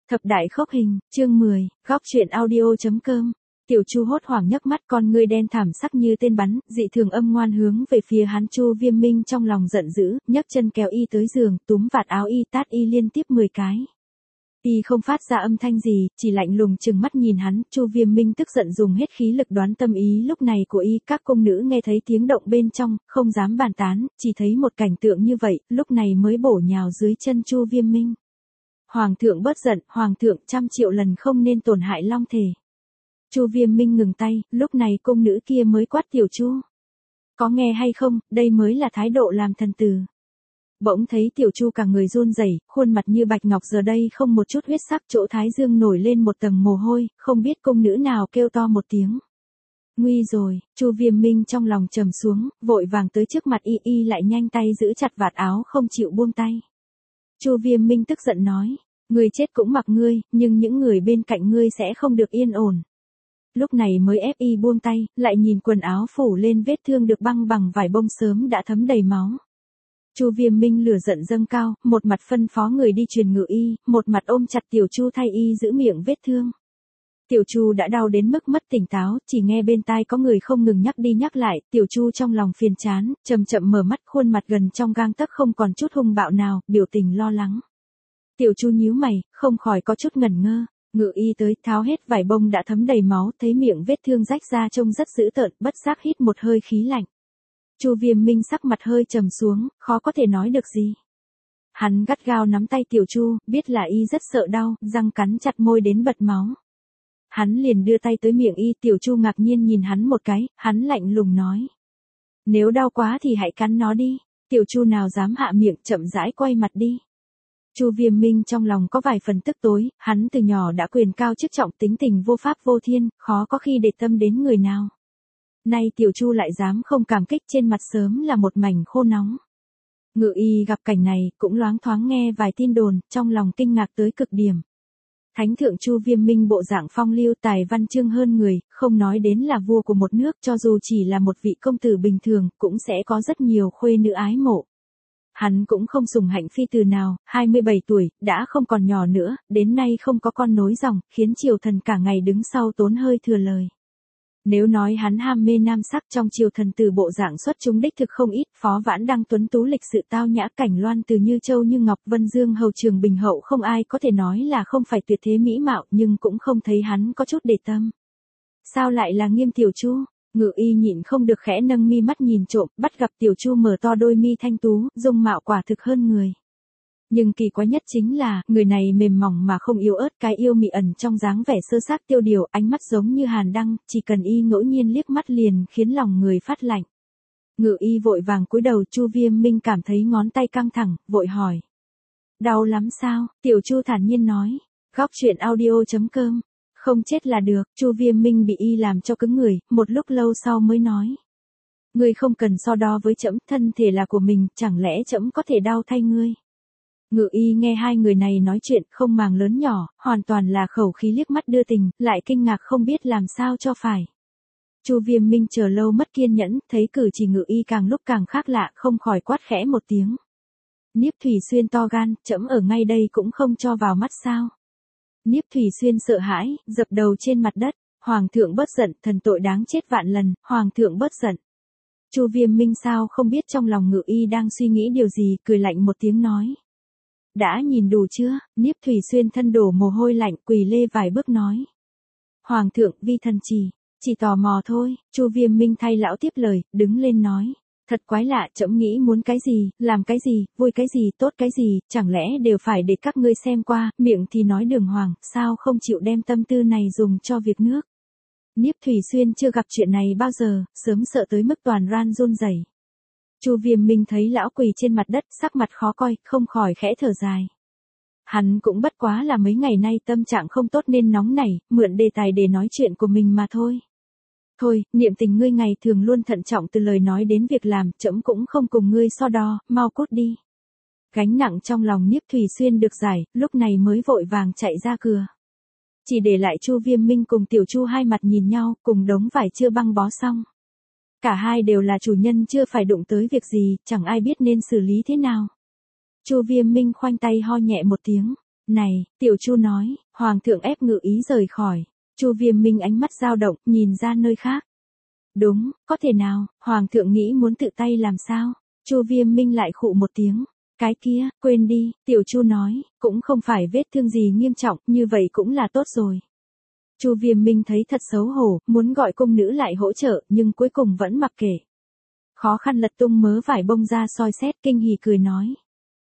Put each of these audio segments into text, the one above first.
Thập đại khốc hình, chương 10, góc truyện audio.com. Tiểu Chu hốt hoảng nhấc mắt, con ngươi đen thẳm sắc như tên bắn, dị thường âm ngoan hướng về phía hắn. Chu Viêm Minh trong lòng giận dữ, nhấc chân kéo y tới giường, túm vạt áo y, tát y liên tiếp 10 cái. Y không phát ra âm thanh gì, chỉ lạnh lùng trừng mắt nhìn hắn. Chu Viêm Minh tức giận dùng hết khí lực đoán tâm ý lúc này của y. Các cung nữ nghe thấy tiếng động bên trong, không dám bàn tán, chỉ thấy một cảnh tượng như vậy, lúc này mới bổ nhào dưới chân Chu Viêm Minh. Hoàng thượng bớt giận, hoàng thượng 100 triệu lần không nên tổn hại long thể. Chu Viêm Minh ngừng tay, lúc này cung nữ kia mới quát Tiểu Chu. Có nghe hay không, đây mới là thái độ làm thần tử. Bỗng thấy Tiểu Chu cả người run rẩy, khuôn mặt như bạch ngọc giờ đây không một chút huyết sắc, chỗ thái dương nổi lên một tầng mồ hôi, không biết cung nữ nào kêu to một tiếng. Nguy rồi, Chu Viêm Minh trong lòng trầm xuống, vội vàng tới trước mặt y lại nhanh tay giữ chặt vạt áo không chịu buông tay. Chu Viêm Minh tức giận nói, ngươi chết cũng mặc ngươi, nhưng những người bên cạnh ngươi sẽ không được yên ổn. Lúc này mới ép y buông tay, lại nhìn quần áo phủ lên vết thương được băng bằng vải bông sớm đã thấm đầy máu. Chu Viêm Minh lửa giận dâng cao, một mặt phân phó người đi truyền ngự y, một mặt ôm chặt Tiểu Chu thay y giữ miệng vết thương. Tiểu Chu đã đau đến mức mất tỉnh táo, chỉ nghe bên tai có người không ngừng nhắc đi nhắc lại. Tiểu Chu trong lòng phiền chán, chậm chậm mở mắt, khuôn mặt gần trong gang tấc không còn chút hung bạo nào, biểu tình lo lắng. Tiểu Chu nhíu mày, không khỏi có chút ngẩn ngơ. Ngự y tới, tháo hết vải bông đã thấm đầy máu, thấy miệng vết thương rách ra trông rất dữ tợn, bất giác hít một hơi khí lạnh. Chu Viêm Minh sắc mặt hơi trầm xuống, khó có thể nói được gì. Hắn gắt gao nắm tay Tiểu Chu, biết là y rất sợ đau, răng cắn chặt môi đến bật máu. Hắn liền đưa tay tới miệng y. Tiểu Chu ngạc nhiên nhìn hắn một cái, hắn lạnh lùng nói. Nếu đau quá thì hãy cắn nó đi. Tiểu Chu nào dám hạ miệng, chậm rãi quay mặt đi. Chu Viêm Minh trong lòng có vài phần tức tối, hắn từ nhỏ đã quyền cao chức trọng, tính tình vô pháp vô thiên, khó có khi để tâm đến người nào. Nay Tiểu Chu lại dám không cảm kích, trên mặt sớm là một mảnh khô nóng. Ngự y gặp cảnh này, cũng loáng thoáng nghe vài tin đồn, trong lòng kinh ngạc tới cực điểm. Thánh thượng Chu Viêm Minh bộ dạng phong lưu tài văn chương hơn người, không nói đến là vua của một nước, cho dù chỉ là một vị công tử bình thường, cũng sẽ có rất nhiều khuê nữ ái mộ. Hắn cũng không sủng hạnh phi từ nào, 27 tuổi, đã không còn nhỏ nữa, đến nay không có con nối dòng, khiến triều thần cả ngày đứng sau tốn hơi thừa lời. Nếu nói hắn ham mê nam sắc, trong triều thần từ bộ dạng xuất chúng đích thực không ít. Phó Vãn Đăng tuấn tú lịch sự tao nhã, Cảnh Loan từ Như Châu Như Ngọc, Vân Dương Hầu Trường Bình Hậu, không ai có thể nói là không phải tuyệt thế mỹ mạo, nhưng cũng không thấy hắn có chút để tâm. Sao lại là Nghiêm Tiểu Chu? Ngự y nhịn không được khẽ nâng mi mắt nhìn trộm, bắt gặp Tiểu Chu mở to đôi mi thanh tú, dung mạo quả thực hơn người. Nhưng kỳ quái nhất chính là, người này mềm mỏng mà không yếu ớt, cái yêu mị ẩn trong dáng vẻ sơ xác tiêu điều, ánh mắt giống như hàn đăng, chỉ cần y ngẫu nhiên liếc mắt liền khiến lòng người phát lạnh. Ngự y vội vàng cúi đầu. Chu Viêm Minh cảm thấy ngón tay căng thẳng, vội hỏi. Đau lắm sao? Tiểu Chu thản nhiên nói. Góc truyện audio.com. Không chết là được. Chu Viêm Minh bị y làm cho cứng người, một lúc lâu sau mới nói. Ngươi không cần so đo với trẫm, thân thể là của mình, chẳng lẽ trẫm có thể đau thay ngươi? Ngự y nghe hai người này nói chuyện không màng lớn nhỏ, hoàn toàn là khẩu khí liếc mắt đưa tình, lại kinh ngạc không biết làm sao cho phải. Chu Viêm Minh chờ lâu mất kiên nhẫn, thấy cử chỉ ngự y càng lúc càng khác lạ, không khỏi quát khẽ một tiếng. Niếp Thủy Xuyên to gan, trẫm ở ngay đây cũng không cho vào mắt sao? Niếp Thủy Xuyên sợ hãi, dập đầu trên mặt đất. Hoàng thượng bớt giận, thần tội đáng chết vạn lần, hoàng thượng bớt giận. Chu Viêm Minh sao không biết trong lòng ngự y đang suy nghĩ điều gì, cười lạnh một tiếng nói. Đã nhìn đủ chưa? Niếp Thủy Xuyên thân đổ mồ hôi lạnh, quỳ lê vài bước nói. Hoàng thượng, vi thần chỉ tò mò thôi. Chu Viêm Minh thay lão tiếp lời, đứng lên nói. Thật quái lạ, trẫm nghĩ muốn cái gì, làm cái gì, vui cái gì, tốt cái gì, chẳng lẽ đều phải để các ngươi xem qua, miệng thì nói đường hoàng, sao không chịu đem tâm tư này dùng cho việc nước. Niếp Thủy Xuyên chưa gặp chuyện này bao giờ, sớm sợ tới mức toàn ran run rẩy. Chu Viêm Minh thấy lão quỳ trên mặt đất, sắc mặt khó coi, không khỏi khẽ thở dài. Hắn cũng bất quá là mấy ngày nay tâm trạng không tốt nên nóng nảy, mượn đề tài để nói chuyện của mình mà thôi. Thôi, niệm tình ngươi ngày thường luôn thận trọng từ lời nói đến việc làm, trẫm cũng không cùng ngươi so đo, mau cút đi. Gánh nặng trong lòng Niếp Thủy Xuyên được giải, lúc này mới vội vàng chạy ra cửa. Chỉ để lại Chu Viêm Minh cùng Tiểu Chu hai mặt nhìn nhau, cùng đống vải chưa băng bó xong. Cả hai đều là chủ nhân chưa phải đụng tới việc gì, chẳng ai biết nên xử lý thế nào. Chu Viêm Minh khoanh tay ho nhẹ một tiếng. Này, Tiểu Chu nói, Hoàng thượng ép Ngự Ý rời khỏi. Chu Viêm Minh ánh mắt dao động, nhìn ra nơi khác. Đúng, có thể nào, Hoàng thượng nghĩ muốn tự tay làm sao? Chu Viêm Minh lại khụ một tiếng. Cái kia, quên đi, Tiểu Chu nói, cũng không phải vết thương gì nghiêm trọng, như vậy cũng là tốt rồi. Chu Viêm Minh thấy thật xấu hổ, muốn gọi cung nữ lại hỗ trợ, nhưng cuối cùng vẫn mặc kệ. Khó khăn lật tung mớ vải bông ra soi xét, kinh hỉ cười nói.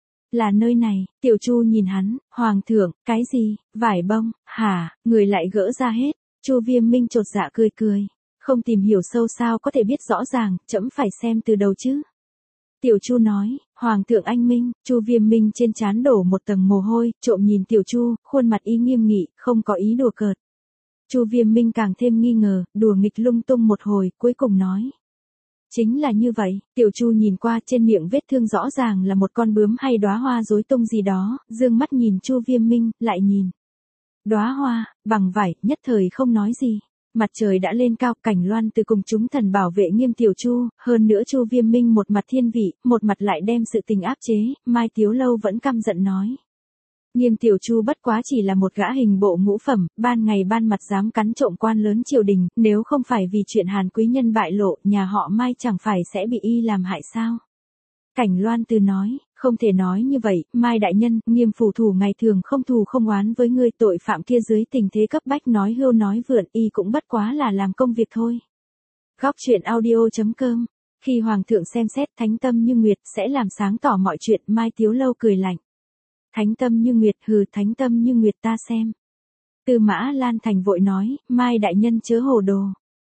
Là nơi này, Tiểu Chu nhìn hắn, Hoàng thượng, cái gì, vải bông, hả, người lại gỡ ra hết. Chu Viêm Minh chột dạ cười cười. Không tìm hiểu sâu sao có thể biết rõ ràng, trẫm phải xem từ đầu chứ. Tiểu Chu nói, Hoàng thượng anh minh. Chu Viêm Minh trên trán đổ một tầng mồ hôi, trộm nhìn Tiểu Chu, khuôn mặt y nghiêm nghị, không có ý đùa cợt. Chu Viêm Minh càng thêm nghi ngờ, đùa nghịch lung tung một hồi, cuối cùng nói. Chính là như vậy, Tiểu Chu nhìn qua trên miệng vết thương rõ ràng là một con bướm hay đóa hoa rối tung gì đó, dương mắt nhìn Chu Viêm Minh, lại nhìn. Đóa hoa, bằng vải, nhất thời không nói gì. Mặt trời đã lên cao, Cảnh Loan từ cùng chúng thần bảo vệ nghiêm Tiểu Chu, hơn nữa Chu Viêm Minh một mặt thiên vị, một mặt lại đem sự tình áp chế, Mai Tiếu Lâu vẫn căm giận nói. Nghiêm Tiểu Chu bất quá chỉ là một gã hình bộ ngũ phẩm, ban ngày ban mặt dám cắn trộm quan lớn triều đình, nếu không phải vì chuyện Hàn quý nhân bại lộ, nhà họ Mai chẳng phải sẽ bị y làm hại sao? Cảnh Loan Từ nói, không thể nói như vậy, Mai đại nhân, Nghiêm phủ thủ ngày thường không thù không oán với ngươi, tội phạm kia dưới tình thế cấp bách nói hưu nói vượn, y cũng bất quá là làm công việc thôi. Góc truyện audio.com. Khi Hoàng thượng xem xét thánh tâm như nguyệt sẽ làm sáng tỏ mọi chuyện, Mai Tiếu Lâu cười lạnh. Thánh tâm như nguyệt, hừ, thánh tâm như nguyệt ta xem. Tư Mã Lan Thành vội nói, Mai đại nhân chớ hồ đồ.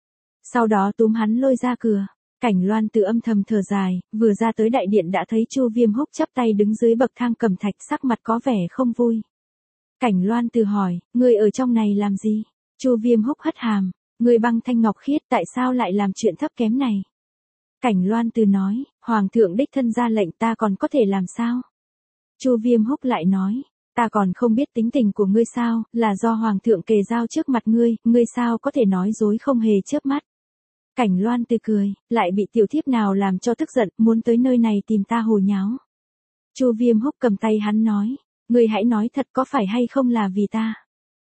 Sau đó túm hắn lôi ra cửa. Cảnh Loan Từ âm thầm thở dài, vừa ra tới đại điện đã thấy Chu Viêm Húc chắp tay đứng dưới bậc thang cầm thạch, sắc mặt có vẻ không vui. Cảnh Loan Từ hỏi, ngươi ở trong này làm gì? Chu Viêm Húc hất hàm, ngươi băng thanh ngọc khiết tại sao lại làm chuyện thấp kém này? Cảnh Loan Từ nói, Hoàng thượng đích thân ra lệnh ta còn có thể làm sao? Chu Viêm Húc lại nói, ta còn không biết tính tình của ngươi sao, là do Hoàng thượng kề dao trước mặt ngươi sao có thể nói dối không hề chớp mắt. Cảnh Loan Từ cười, lại bị tiểu thiếp nào làm cho tức giận, muốn tới nơi này tìm ta hồ nháo. Chu Viêm Húc cầm tay hắn nói, ngươi hãy nói thật có phải hay không là vì ta.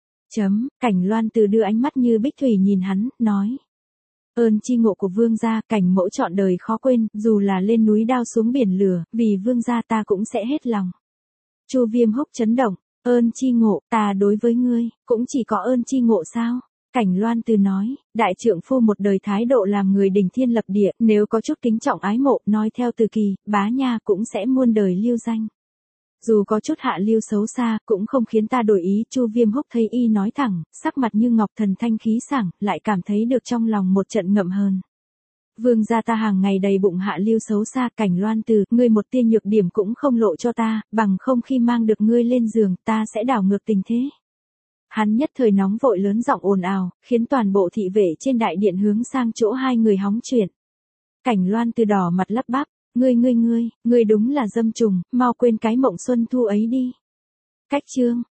Cảnh Loan Từ đưa ánh mắt như bích thủy nhìn hắn, nói. Ơn chi ngộ của vương gia, Cảnh mẫu trọn đời khó quên, dù là lên núi đao xuống biển lửa, vì vương gia ta cũng sẽ hết lòng. Chu Viêm Húc chấn động, ơn chi ngộ, ta đối với ngươi, cũng chỉ có ơn chi ngộ sao? Cảnh Loan Từ nói, đại trượng phu một đời thái độ làm người đình thiên lập địa, nếu có chút kính trọng ái mộ, nói theo Từ Kỳ, bá nha cũng sẽ muôn đời lưu danh. Dù có chút hạ lưu xấu xa, cũng không khiến ta đổi ý. Chu Viêm Húc thấy y nói thẳng, sắc mặt như ngọc, thần thanh khí sảng, lại cảm thấy được trong lòng một trận ngậm hờn. Vương gia ta hàng ngày đầy bụng hạ lưu xấu xa, Cảnh Loan Từ, ngươi một tia nhược điểm cũng không lộ cho ta, bằng không khi mang được ngươi lên giường, ta sẽ đảo ngược tình thế. Hắn nhất thời nóng vội lớn giọng ồn ào, khiến toàn bộ thị vệ trên đại điện hướng sang chỗ hai người hóng chuyện. Cảnh Loan Từ đỏ mặt lắp bắp, ngươi đúng là dâm trùng, mau quên cái Mộng Xuân Thu ấy đi. Cách chương.